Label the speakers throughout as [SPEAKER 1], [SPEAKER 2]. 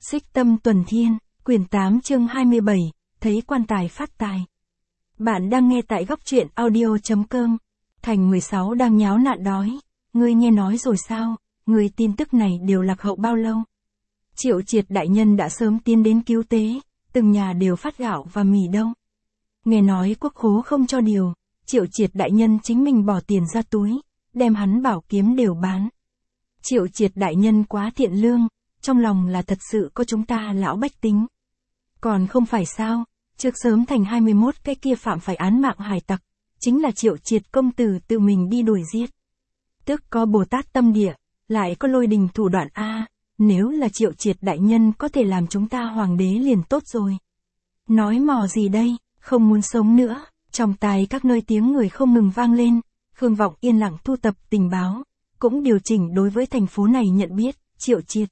[SPEAKER 1] Xích Tâm Tuần Thiên, quyển 8 chương 27, thấy quan tài phát tài. Bạn đang nghe tại góc truyện audio.com. Thành 16 đang nháo nạn đói. Ngươi nghe nói rồi sao, người tin tức này đều lạc hậu bao lâu? Triệu Triệt đại nhân đã sớm tiến đến cứu tế, từng nhà đều phát gạo và mì đâu. Nghe nói quốc khố không cho điều, Triệu Triệt đại nhân chính mình bỏ tiền ra túi, đem hắn bảo kiếm đều bán. Triệu Triệt đại nhân quá thiện lương, trong lòng là thật sự có chúng ta lão bách tính. Còn không phải sao, trước sớm thành 21 cái kia phạm phải án mạng hải tặc, chính là Triệu Triệt công tử tự mình đi đuổi giết. Tức có Bồ Tát tâm địa, lại có lôi đình thủ đoạn a, nếu là Triệu Triệt đại nhân có thể làm chúng ta hoàng đế liền tốt rồi. Nói mò gì đây, không muốn sống nữa, trong tai các nơi tiếng người không ngừng vang lên, Khương Vọng yên lặng thu tập tình báo, cũng điều chỉnh đối với thành phố này nhận biết, Triệu Triệt.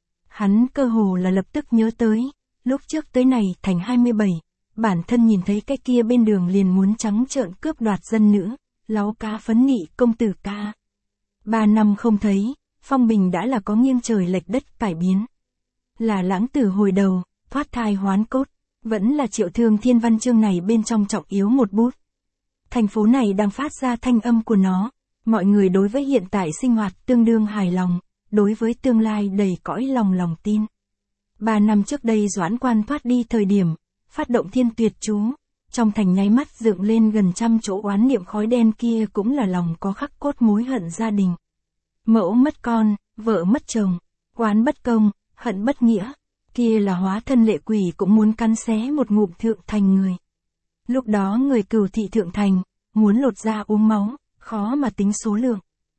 [SPEAKER 1] Hắn cơ hồ là lập tức nhớ tới, lúc trước tới này thành 27, bản thân nhìn thấy cái kia bên đường liền muốn trắng trợn cướp đoạt dân nữ, láu cá phấn nị công tử ca. 3 năm không thấy, phong bình đã là có nghiêng trời lệch đất cải biến. Là lãng tử hồi đầu, thoát thai hoán cốt, vẫn là Triệu Thương Thiên văn chương này bên trong trọng yếu một bút. Thành phố này đang phát ra thanh âm của nó, mọi người đối với hiện tại sinh hoạt tương đương hài lòng, đối với tương lai đầy cõi lòng tin. 3 năm trước đây Doãn Quan thoát đi thời điểm, phát động thiên tuyệt chú, trong thành nháy mắt dựng lên gần 100 chỗ oán niệm khói đen kia cũng là lòng có khắc cốt mối hận gia đình. Mẫu mất con, vợ mất chồng, oán bất công, hận bất nghĩa, kia là hóa thân lệ quỷ cũng muốn cắn xé một ngụm thượng thành người. Lúc đó người Cửu thị thượng thành, muốn lột da uống máu, khó mà tính số lượng.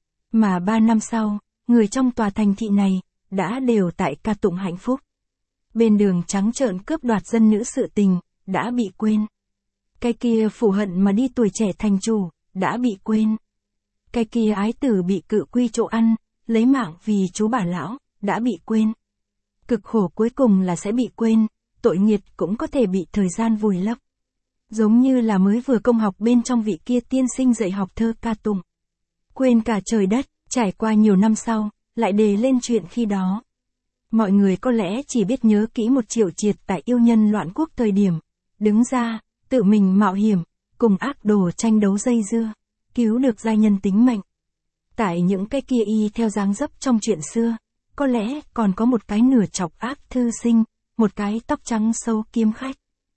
[SPEAKER 1] Mà 3 năm sau, người trong tòa thành thị này, đã đều tại ca tụng hạnh phúc. Bên đường trắng trợn cướp đoạt dân nữ sự tình, đã bị quên. Cái kia phủ hận mà đi tuổi trẻ thành chủ, đã bị quên. Cái kia ái tử bị cự quy chỗ ăn, lấy mạng vì chú bà lão, đã bị quên. Cực khổ cuối cùng là sẽ bị quên, tội nghiệt cũng có thể bị thời gian vùi lấp. Giống như là mới vừa công học bên trong vị kia tiên sinh dạy học thơ ca tụng. Quên cả trời đất, trải qua nhiều năm sau, lại đề lên chuyện khi đó. Mọi người có lẽ chỉ biết nhớ kỹ một Triệu Triệt tại yêu nhân loạn quốc thời điểm, đứng ra, tự mình mạo hiểm, cùng ác đồ tranh đấu dây dưa, cứu được giai nhân tính mệnh. Tại những cái kia y theo dáng dấp trong chuyện xưa, có lẽ còn có một cái nửa chọc ác thư sinh, một cái tóc trắng sâu kiếm khách.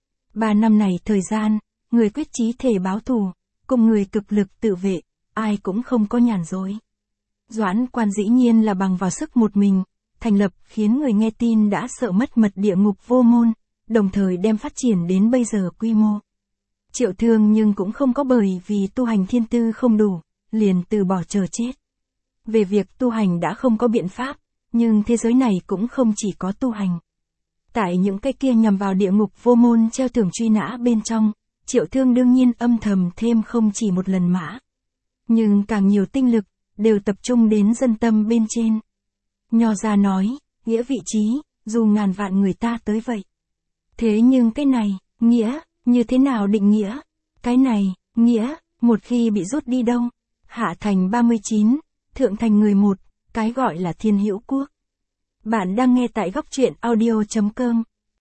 [SPEAKER 1] 3 năm này thời gian, người quyết chí thể báo thù, cùng người cực lực tự vệ, ai cũng không có nhàn rỗi. Doãn Quan dĩ nhiên là bằng vào sức một mình, thành lập khiến người nghe tin đã sợ mất mật địa ngục vô môn, đồng thời đem phát triển đến bây giờ quy mô. Triệu Thương nhưng cũng không có bởi vì tu hành thiên tư không đủ, liền từ bỏ chờ chết. Về việc tu hành đã không có biện pháp, nhưng thế giới này cũng không chỉ có tu hành. Tại những cái kia nhằm vào địa ngục vô môn treo thưởng truy nã bên trong, Triệu Thương đương nhiên âm thầm thêm không chỉ một lần mã. Nhưng càng nhiều tinh lực, đều tập trung đến dân tâm bên trên. Nho gia nói, nghĩa vị trí, dù ngàn vạn người ta tới vậy. Thế nhưng cái này, nghĩa, như thế nào định nghĩa? Cái này, nghĩa, một khi bị rút đi đâu? Hạ thành 39, thượng thành người 1, cái gọi là Thiên Hữu Quốc. Bạn đang nghe tại góc truyện audio.com.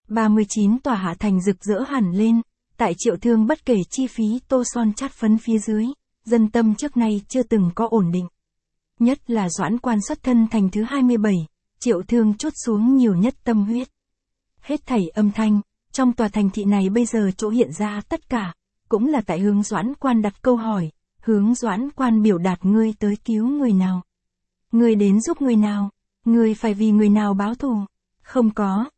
[SPEAKER 1] 39 tòa hạ thành rực rỡ hẳn lên, tại Triệu Thương bất kể chi phí tô son chát phấn phía dưới, dân tâm trước nay chưa từng có ổn định. Nhất là Doãn Quan xuất thân thành thứ 27, Triệu Thương chốt xuống nhiều nhất tâm huyết. Hết thảy âm thanh, trong tòa thành thị này bây giờ chỗ hiện ra tất cả, cũng là tại hướng Doãn Quan đặt câu hỏi, hướng Doãn Quan biểu đạt ngươi tới cứu người nào. Ngươi đến giúp người nào, ngươi phải vì người nào báo thù. Không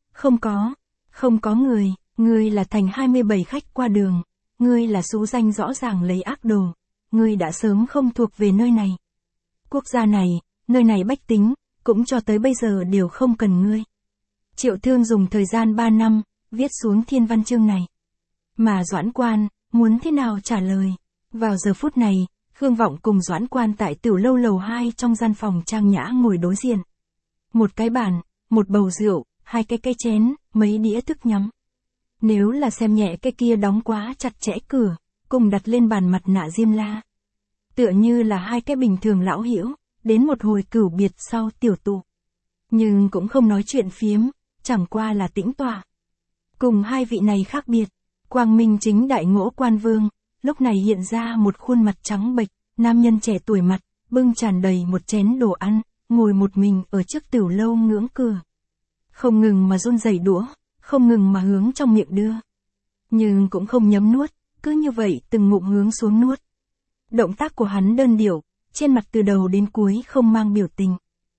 [SPEAKER 1] có ngươi là thành 27 khách qua đường, ngươi là số danh rõ ràng lấy ác đồ, ngươi đã sớm không thuộc về nơi này. Quốc gia này, nơi này bách tính, cũng cho tới bây giờ đều không cần ngươi. Triệu Thương dùng thời gian 3 năm, viết xuống thiên văn chương này. Mà Doãn Quan, muốn thế nào trả lời? Vào giờ phút này, Khương Vọng cùng Doãn Quan tại tiểu lâu lầu 2 trong gian phòng trang nhã ngồi đối diện. Một cái bàn, một bầu rượu, 2 cái cây chén, mấy đĩa thức nhắm. Nếu là xem nhẹ cái kia đóng quá chặt chẽ cửa, cùng đặt lên bàn mặt nạ diêm la. Tựa như là 2 cái bình thường lão hữu, đến một hồi cửu biệt sau tiểu tụ. Nhưng cũng không nói chuyện phiếm, chẳng qua là tĩnh tọa. Cùng hai vị này khác biệt, Quang Minh Chính Đại Ngỗ Quan Vương, lúc này hiện ra một khuôn mặt trắng bệch, nam nhân trẻ tuổi mặt, bưng tràn đầy một chén đồ ăn, ngồi một mình ở trước tửu lâu ngưỡng cửa. Không ngừng mà run rẩy đũa, không ngừng mà hướng trong miệng đưa. Nhưng cũng không nhấm nuốt, cứ như vậy từng ngụm hướng xuống nuốt. Động tác của hắn đơn điệu, trên mặt từ đầu đến cuối không mang biểu tình.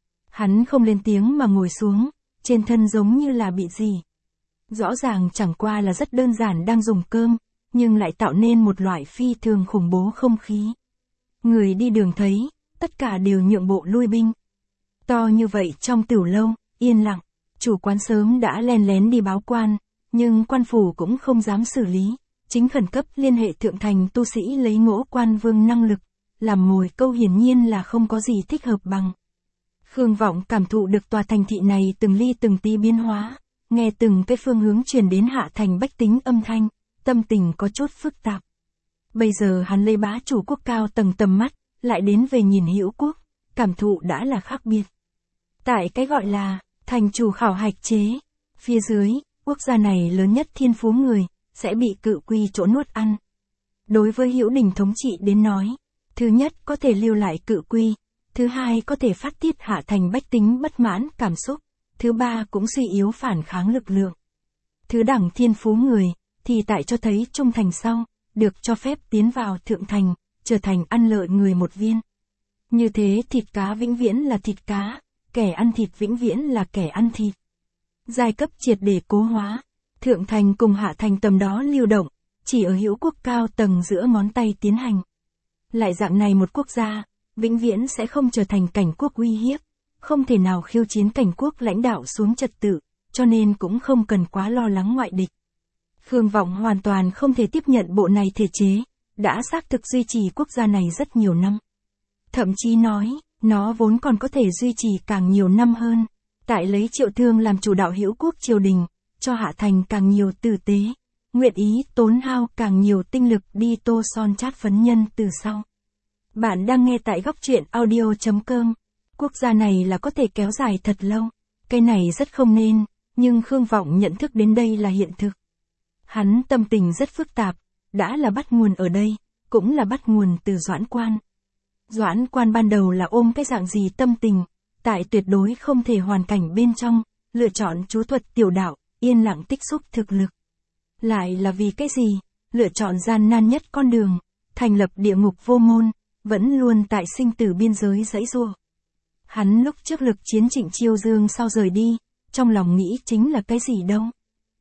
[SPEAKER 1] Hắn không lên tiếng mà ngồi xuống, trên thân giống như là bị gì. Rõ ràng chẳng qua là rất đơn giản đang dùng cơm, nhưng lại tạo nên một loại phi thường khủng bố không khí. Người đi đường thấy, tất cả đều nhượng bộ lui binh. To như vậy trong tửu lâu, yên lặng, chủ quán sớm đã len lén đi báo quan, nhưng quan phủ cũng không dám xử lý, chính khẩn cấp liên hệ thượng thành tu sĩ lấy Ngỗ Quan Vương năng lực, làm mồi câu hiển nhiên là không có gì thích hợp bằng. Khương Vọng cảm thụ được tòa thành thị này từng ly từng tí biến hóa, nghe từng cái phương hướng truyền đến hạ thành bách tính âm thanh, tâm tình có chút phức tạp. Bây giờ hắn lấy bá chủ quốc cao tầng tầm mắt, lại đến về nhìn Hữu Quốc, cảm thụ đã là khác biệt. Tại cái gọi là thành chủ khảo hạch chế, phía dưới, quốc gia này lớn nhất thiên phú người, sẽ bị cự quy chỗ nuốt ăn. Đối với Hữu Đình thống trị đến nói, thứ nhất có thể lưu lại cự quy, thứ hai có thể phát tiết hạ thành bách tính bất mãn cảm xúc, thứ ba cũng suy yếu phản kháng lực lượng. Thứ đẳng thiên phú người, thì tại cho thấy trung thành sau, được cho phép tiến vào thượng thành, trở thành ăn lợi người một viên. Như thế thịt cá vĩnh viễn là thịt cá, kẻ ăn thịt vĩnh viễn là kẻ ăn thịt. Giai cấp triệt để cố hóa, thượng thành cùng hạ thành tầm đó lưu động, chỉ ở Hữu Quốc cao tầng giữa ngón tay tiến hành. Lại dạng này một quốc gia, vĩnh viễn sẽ không trở thành cảnh quốc uy hiếp, không thể nào khiêu chiến cảnh quốc lãnh đạo xuống trật tự, cho nên cũng không cần quá lo lắng ngoại địch. Khương Vọng hoàn toàn không thể tiếp nhận bộ này thể chế, đã xác thực duy trì quốc gia này rất nhiều năm. Thậm chí nói, nó vốn còn có thể duy trì càng nhiều năm hơn, tại lấy Triệu Thương làm chủ đạo Hữu Quốc triều đình, cho hạ thành càng nhiều tử tế, nguyện ý tốn hao càng nhiều tinh lực đi tô son chát phấn nhân từ sau. Bạn đang nghe tại góc truyện audio.com. Quốc gia này là có thể kéo dài thật lâu, cái này rất không nên, nhưng Khương Vọng nhận thức đến đây là hiện thực. Hắn tâm tình rất phức tạp, đã là bắt nguồn ở đây, cũng là bắt nguồn từ Doãn Quan. Doãn Quan ban đầu là ôm cái dạng gì tâm tình, tại tuyệt đối không thể hoàn cảnh bên trong, lựa chọn chú thuật tiểu đạo, yên lặng tích xúc thực lực. Lại là vì cái gì, lựa chọn gian nan nhất con đường, thành lập địa ngục vô môn, vẫn luôn tại sinh tử biên giới giãy giụa. Hắn lúc trước lực chiến Trịnh Chiêu Dương sau rời đi, trong lòng nghĩ chính là cái gì đâu.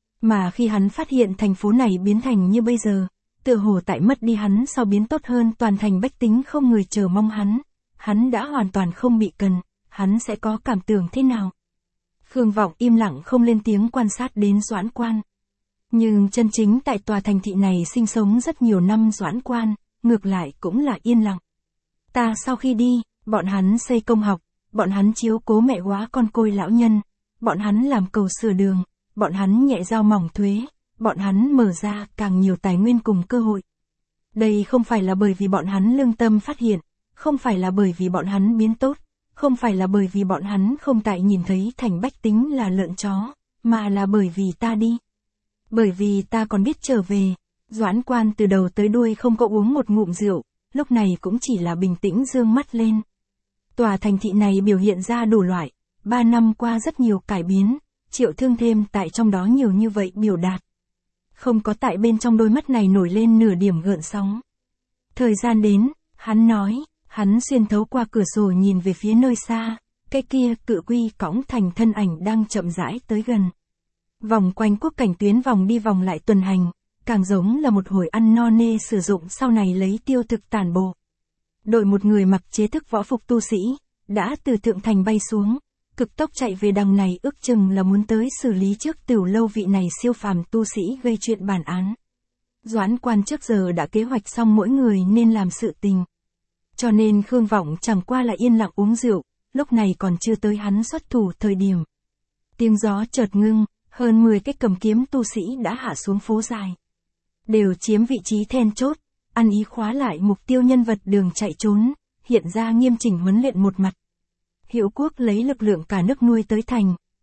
[SPEAKER 1] Mà khi hắn phát hiện thành phố này biến thành như bây giờ, tựa hồ tại mất đi hắn sau biến tốt hơn toàn thành bách tính không người chờ mong hắn đã hoàn toàn không bị cần, hắn sẽ có cảm tưởng thế nào. Khương Vọng im lặng không lên tiếng quan sát đến Doãn Quan. Nhưng chân chính tại tòa thành thị này sinh sống rất nhiều năm Doãn Quan, ngược lại cũng là yên lặng. Ta sau khi đi, bọn hắn xây công học, bọn hắn chiếu cố mẹ góa con côi lão nhân, bọn hắn làm cầu sửa đường, bọn hắn nhẹ dao mỏng thuế, bọn hắn mở ra càng nhiều tài nguyên cùng cơ hội. Đây không phải là bởi vì bọn hắn lương tâm phát hiện, không phải là bởi vì bọn hắn biến tốt, không phải là bởi vì bọn hắn không tại nhìn thấy thành bách tính là lợn chó, mà là bởi vì ta đi. Bởi vì ta còn biết trở về. Doãn Quan từ đầu tới đuôi không có uống một ngụm rượu, lúc này cũng chỉ là bình tĩnh dương mắt lên. Tòa thành thị này biểu hiện ra đủ loại, 3 năm qua rất nhiều cải biến, Triệu Thương thêm tại trong đó nhiều như vậy biểu đạt. Không có tại bên trong đôi mắt này nổi lên nửa điểm gợn sóng. Thời gian đến, hắn nói, hắn xuyên thấu qua cửa sổ nhìn về phía nơi xa, cái kia cự quy cõng thành thân ảnh đang chậm rãi tới gần. Vòng quanh quốc cảnh tuyến vòng đi vòng lại tuần hành, càng giống là một hồi ăn no nê sử dụng sau này lấy tiêu thực tản bộ. Đội một người mặc chế thức võ phục tu sĩ, đã từ thượng thành bay xuống, cực tốc chạy về đằng này ước chừng là muốn tới xử lý trước tửu lâu vị này siêu phàm tu sĩ gây chuyện bản án. Doãn Quan trước giờ đã kế hoạch xong mỗi người nên làm sự tình. Cho nên Khương Vọng chẳng qua là yên lặng uống rượu, lúc này còn chưa tới hắn xuất thủ thời điểm. Tiếng gió chợt ngưng, hơn 10 cái cầm kiếm tu sĩ đã hạ xuống phố dài. Đều chiếm vị trí then chốt, ăn ý khóa lại mục tiêu nhân vật đường chạy trốn, hiện ra nghiêm chỉnh huấn luyện một mặt. Hữu Quốc lấy lực lượng cả nước nuôi tới thành,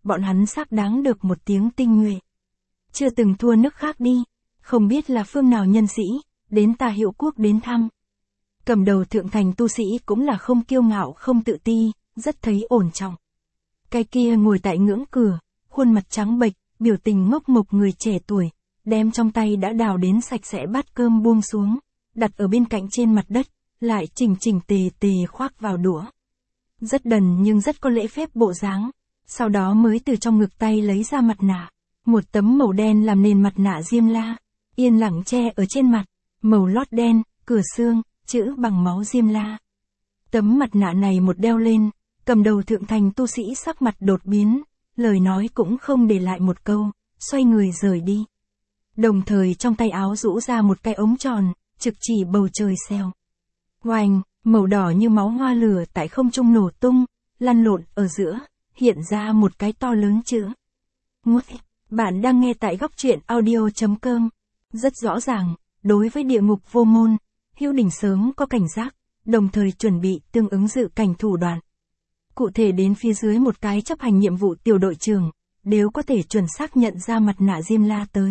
[SPEAKER 1] bọn hắn xác đáng được một tiếng tinh nhuệ. Chưa từng thua nước khác đi, không biết là phương nào nhân sĩ, đến ta Hiệu Quốc đến thăm. Cầm đầu thượng thành tu sĩ cũng là không kiêu ngạo không tự ti, rất thấy ổn trọng. Cái kia ngồi tại ngưỡng cửa, khuôn mặt trắng bệch, biểu tình ngốc mộc người trẻ tuổi, đem trong tay đã đào đến sạch sẽ bát cơm buông xuống, đặt ở bên cạnh trên mặt đất, lại chỉnh chỉnh tề tề khoác vào đũa. Rất đần nhưng rất có lễ phép bộ dáng, sau đó mới từ trong ngực tay lấy ra mặt nạ, một tấm màu đen làm nền mặt nạ Diêm La, yên lặng che ở trên mặt, màu lót đen, cửa xương, chữ bằng máu Diêm La. Tấm mặt nạ này một đeo lên, cầm đầu thượng thành tu sĩ sắc mặt đột biến, lời nói cũng không để lại một câu, xoay người rời đi. Đồng thời trong tay áo rũ ra một cái ống tròn, trực chỉ bầu trời xèo. Oanh, màu đỏ như máu hoa lửa tại không trung nổ tung, lăn lộn ở giữa, hiện ra một cái to lớn chữ. Ngút. Bạn đang nghe tại góc truyện audio.com. Rất rõ ràng, đối với địa ngục vô môn, Hữu Đình sớm có cảnh giác, đồng thời chuẩn bị tương ứng dự cảnh thủ đoạn. Cụ thể đến phía dưới một cái chấp hành nhiệm vụ tiểu đội trưởng, đều có thể chuẩn xác nhận ra mặt nạ Diêm La tới.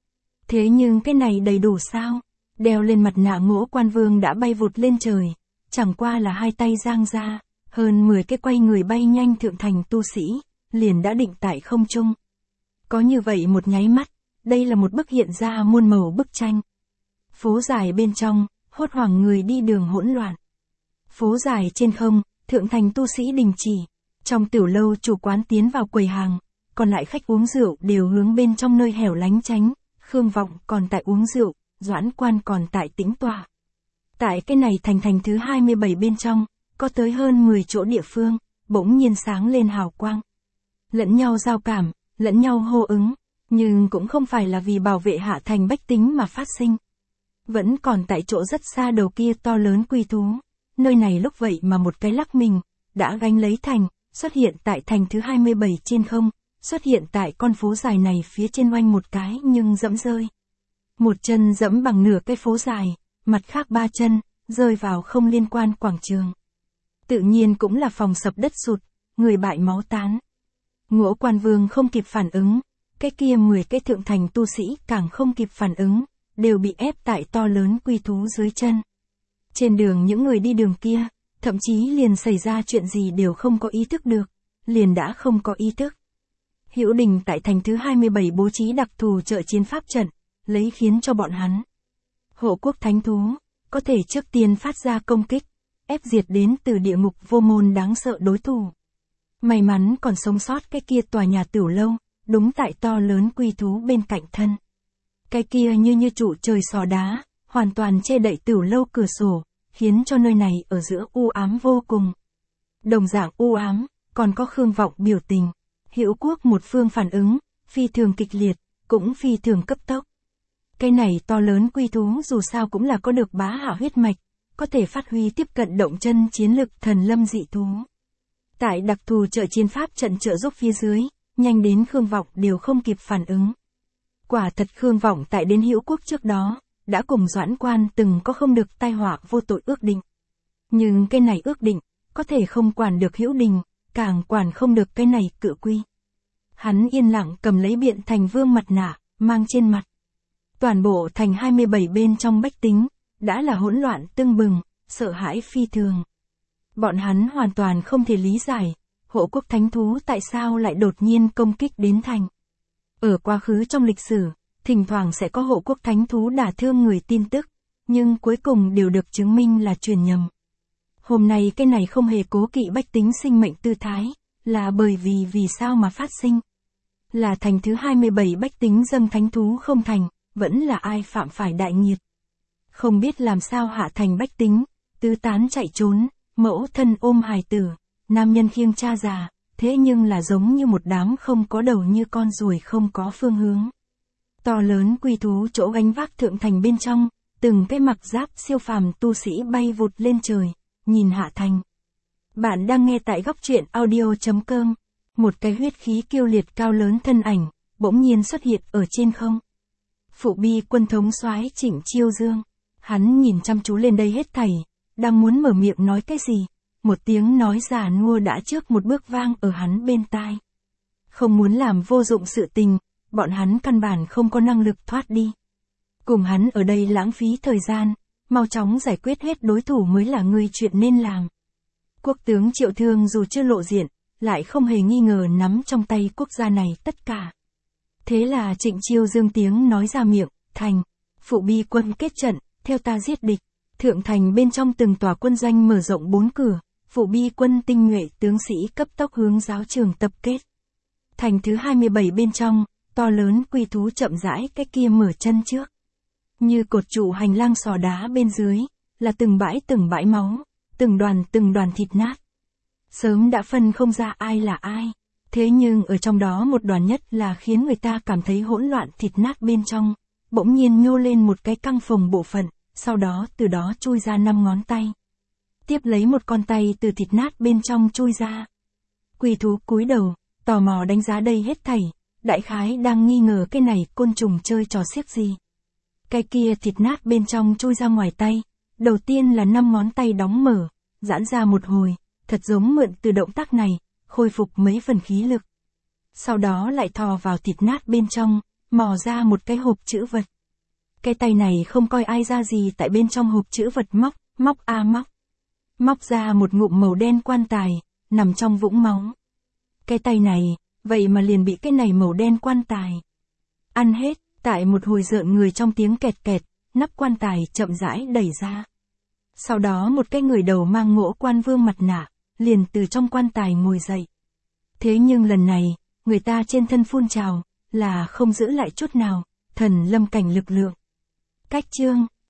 [SPEAKER 1] Thế nhưng cái này đầy đủ sao? Đeo lên mặt nạ Ngũ Quan Vương đã bay vụt lên trời, chẳng qua là hai tay giang ra, hơn 10 cái quay người bay nhanh thượng thành tu sĩ, liền đã định tại không trung. Có như vậy một nháy mắt, đây là một bức hiện ra muôn màu bức tranh. Phố dài bên trong, hốt hoảng người đi đường hỗn loạn. Phố dài trên không, thượng thành tu sĩ đình chỉ. Trong tiểu lâu chủ quán tiến vào quầy hàng, còn lại khách uống rượu đều hướng bên trong nơi hẻo lánh tránh. Khương Vọng còn tại uống rượu, Doãn Quan còn tại tĩnh tọa. Tại cái này thành thứ 27 bên trong, có tới hơn 10 chỗ địa phương, bỗng nhiên sáng lên hào quang. Lẫn nhau giao cảm, lẫn nhau hô ứng, nhưng cũng không phải là vì bảo vệ hạ thành bách tính mà phát sinh. Vẫn còn tại chỗ rất xa đầu kia to lớn quy thú, nơi này lúc vậy mà một cái lắc mình, đã gánh lấy thành, xuất hiện tại thành thứ 27 trên không, xuất hiện tại con phố dài này phía trên oanh một cái nhưng dẫm rơi. Một chân dẫm bằng nửa cái phố dài, mặt khác 3 chân, rơi vào không liên quan quảng trường. Tự nhiên cũng là phòng sập đất sụt, người bại máu tán. Ngũ Quan Vương không kịp phản ứng, cái kia 10 cái thượng thành tu sĩ càng không kịp phản ứng, đều bị ép tại to lớn quy thú dưới chân. Trên đường những người đi đường kia, thậm chí liền xảy ra chuyện gì đều không có ý thức được, liền đã không có ý thức. Hữu Đình tại thành thứ 27 bố trí đặc thù trợ chiến pháp trận, lấy khiến cho bọn hắn. Hộ quốc thánh thú, có thể trước tiên phát ra công kích, ép diệt đến từ địa ngục vô môn đáng sợ đối thủ. May mắn còn sống sót cái kia tòa nhà tiểu lâu, đúng tại to lớn quy thú bên cạnh thân. Cái kia như trụ trời sò đá, hoàn toàn che đậy tiểu lâu cửa sổ, khiến cho nơi này ở giữa u ám vô cùng. Đồng dạng u ám, còn có Khương Vọng biểu tình. Hữu Quốc một phương phản ứng, phi thường kịch liệt, cũng phi thường cấp tốc. Cái này to lớn quy thú dù sao cũng là có được bá hạ huyết mạch, có thể phát huy tiếp cận động chân chiến lực thần lâm dị thú. Tại đặc thù trợ chiến pháp trận trợ giúp phía dưới, nhanh đến Khương Vọng đều không kịp phản ứng. Quả thật Khương Vọng tại đến Hữu Quốc trước đó, đã cùng Doãn Quan từng có không được tai họa vô tội ước định. Nhưng cái này ước định, có thể không quản được Hữu Đình, càng quản không được cái này cự quy. Hắn yên lặng cầm lấy Biện Thành Vương mặt nạ, mang trên mặt. Toàn bộ thành 27 bên trong bách tính, đã là hỗn loạn tưng bừng, sợ hãi phi thường. Bọn hắn hoàn toàn không thể lý giải, hộ quốc thánh thú tại sao lại đột nhiên công kích đến thành. Ở quá khứ trong lịch sử, thỉnh thoảng sẽ có hộ quốc thánh thú đả thương người tin tức, nhưng cuối cùng đều được chứng minh là truyền nhầm. Hôm nay cái này không hề cố kỵ bách tính sinh mệnh tư thái, là bởi vì sao mà phát sinh. Là thành thứ 27 bách tính dâng thánh thú không thành, vẫn là ai phạm phải đại nghiệt. Không biết làm sao hạ thành bách tính, tứ tán chạy trốn, mẫu thân ôm hài tử, nam nhân khiêng cha già, thế nhưng là giống như một đám không có đầu như con ruồi không có phương hướng. To lớn quy thú chỗ gánh vác thượng thành bên trong, từng cái mặc giáp siêu phàm tu sĩ bay vụt lên trời, nhìn hạ thành. Bạn đang nghe tại góc truyện audio.com, một cái huyết khí kiêu liệt cao lớn thân ảnh, bỗng nhiên xuất hiện ở trên không. Phụ bi quân thống soái Trịnh Chiêu Dương, hắn nhìn chăm chú lên đây hết thảy, đang muốn mở miệng nói cái gì, một tiếng nói già nua đã trước một bước vang ở hắn bên tai. không muốn làm vô dụng sự tình, bọn hắn căn bản không có năng lực thoát đi. Cùng hắn ở đây lãng phí thời gian, mau chóng giải quyết hết đối thủ mới là ngươi chuyện nên làm. Quốc tướng Triệu Thương dù chưa lộ diện, lại không hề nghi ngờ nắm trong tay quốc gia này tất cả. Thế là Trịnh Chiêu dương tiếng nói ra miệng, thành, phụ bi quân kết trận, theo ta giết địch. Thượng thành bên trong từng tòa quân doanh mở rộng 4 cửa, phụ bi quân tinh nhuệ tướng sĩ cấp tốc hướng giáo trường tập kết. Thành thứ 27 bên trong, to lớn quỷ thú chậm rãi cái kia mở chân trước. Như cột trụ hành lang sò đá bên dưới, là từng bãi máu, từng đoàn thịt nát. Sớm đã phân không ra ai là ai, thế nhưng ở trong đó một đoàn nhất là khiến người ta cảm thấy hỗn loạn thịt nát bên trong, bỗng nhiên nhô lên một cái căng phồng bộ phận, sau đó từ đó chui ra 5 ngón tay. Tiếp lấy một con tay từ thịt nát bên trong chui ra. Quỷ thú cúi đầu, tò mò đánh giá đây hết thảy, đại khái đang nghi ngờ cái này côn trùng chơi trò xiếc gì. Cái kia thịt nát bên trong chui ra ngoài tay, đầu tiên là 5 ngón tay đóng mở, giãn ra một hồi, thật giống mượn từ động tác này, khôi phục mấy phần khí lực. Sau đó lại thò vào thịt nát bên trong, mò ra một cái hộp chữ vật. Cái tay này không coi ai ra gì tại bên trong hộp chữ vật móc. Móc ra một ngụm màu đen quan tài, nằm trong vũng máu. Cái tay này, vậy mà liền bị cái này màu đen quan tài ăn hết, tại một hồi rợn người trong tiếng kẹt kẹt, nắp quan tài chậm rãi đẩy ra. Sau đó một cái người đầu mang ngũ quan vương mặt nạ, liền từ trong quan tài ngồi dậy. Thế nhưng lần này, người ta trên thân phun trào, là không giữ lại chút nào, thần lâm cảnh lực lượng. Cách chương